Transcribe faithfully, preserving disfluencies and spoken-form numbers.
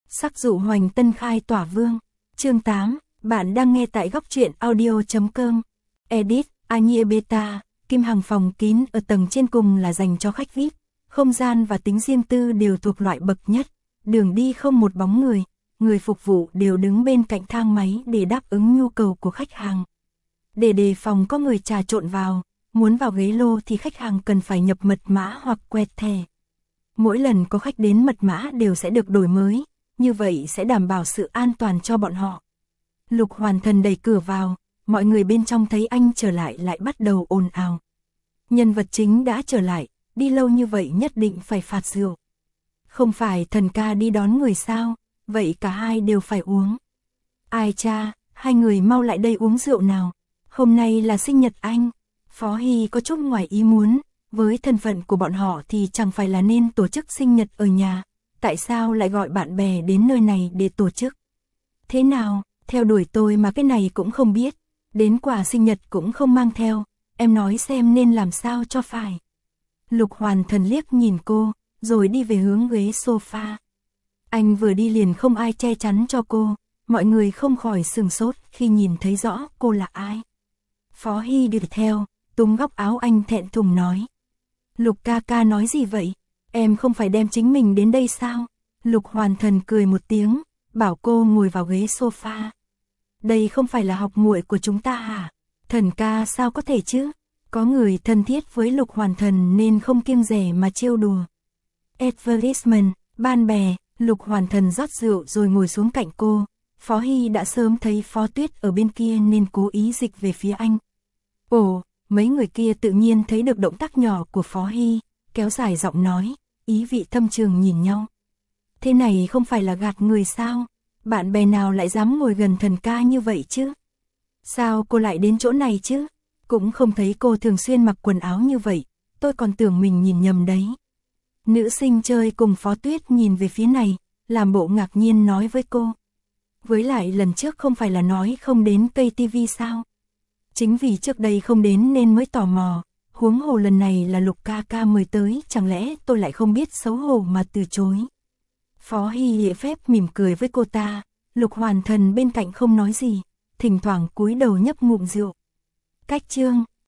Sắc dụ hoành tân khai tỏa vương. Chương tám, bạn đang nghe tại góc truyện audio.com. Edit, Anie Beta, Kim Hằng phòng kín ở tầng trên cùng là dành cho khách vi ai pi. Không gian và tính riêng tư đều thuộc loại bậc nhất. Đường đi không một bóng người, người phục vụ đều đứng bên cạnh thang máy để đáp ứng nhu cầu của khách hàng. Để đề phòng có người trà trộn vào, muốn vào ghế lô thì khách hàng cần phải nhập mật mã hoặc quẹt thẻ. Mỗi lần có khách đến mật mã đều sẽ được đổi mới, như vậy sẽ đảm bảo sự an toàn cho bọn họ. Lục Hoàn Thần đẩy cửa vào, mọi người bên trong thấy anh trở lại lại bắt đầu ồn ào. Nhân vật chính đã trở lại, đi lâu như vậy nhất định phải phạt rượu. Không phải Thần ca đi đón người sao, vậy cả hai đều phải uống. Ai cha, hai người mau lại đây uống rượu nào, hôm nay là sinh nhật anh. Phó Hy có chút ngoài ý muốn, với thân phận của bọn họ thì chẳng phải là nên tổ chức sinh nhật ở nhà, tại sao lại gọi bạn bè đến nơi này để tổ chức? Thế nào, theo đuổi tôi mà cái này cũng không biết, đến quà sinh nhật cũng không mang theo, em nói xem nên làm sao cho phải. Lục Hoàn Thần liếc nhìn cô, rồi đi về hướng ghế sofa. Anh vừa đi liền không ai che chắn cho cô, mọi người không khỏi sửng sốt khi nhìn thấy rõ cô là ai. Phó Hy đi theo, túm góc áo anh thẹn thùng nói. Lục ca ca nói gì vậy? Em không phải đem chính mình đến đây sao? Lục Hoàn Thần cười một tiếng, bảo cô ngồi vào ghế sofa. Đây không phải là học muội của chúng ta hả? Thần ca sao có thể chứ? Có người thân thiết với Lục Hoàn Thần nên không kiêng dè mà trêu đùa. Advertisement, ban bè, Lục Hoàn Thần rót rượu rồi ngồi xuống cạnh cô. Phó Hy đã sớm thấy Phó Tuyết ở bên kia nên cố ý dịch về phía anh. Ồ, mấy người kia tự nhiên thấy được động tác nhỏ của Phó Hy, kéo dài giọng nói, ý vị thâm trường nhìn nhau. Thế này không phải là gạt người sao? Bạn bè nào lại dám ngồi gần Thần ca như vậy chứ? Sao cô lại đến chỗ này chứ? Cũng không thấy cô thường xuyên mặc quần áo như vậy, tôi còn tưởng mình nhìn nhầm đấy. Nữ sinh chơi cùng Phó Tuyết nhìn về phía này, làm bộ ngạc nhiên nói với cô. Với lại lần trước không phải là nói không đến cây tivi sao? Chính vì trước đây không đến nên mới tò mò, huống hồ lần này là Lục ca ca mời tới, chẳng lẽ tôi lại không biết xấu hổ mà từ chối. Phó Hy lễ phép mỉm cười với cô ta, Lục Hoàn Thần bên cạnh không nói gì, thỉnh thoảng cúi đầu nhấp ngụm rượu. Cách chương,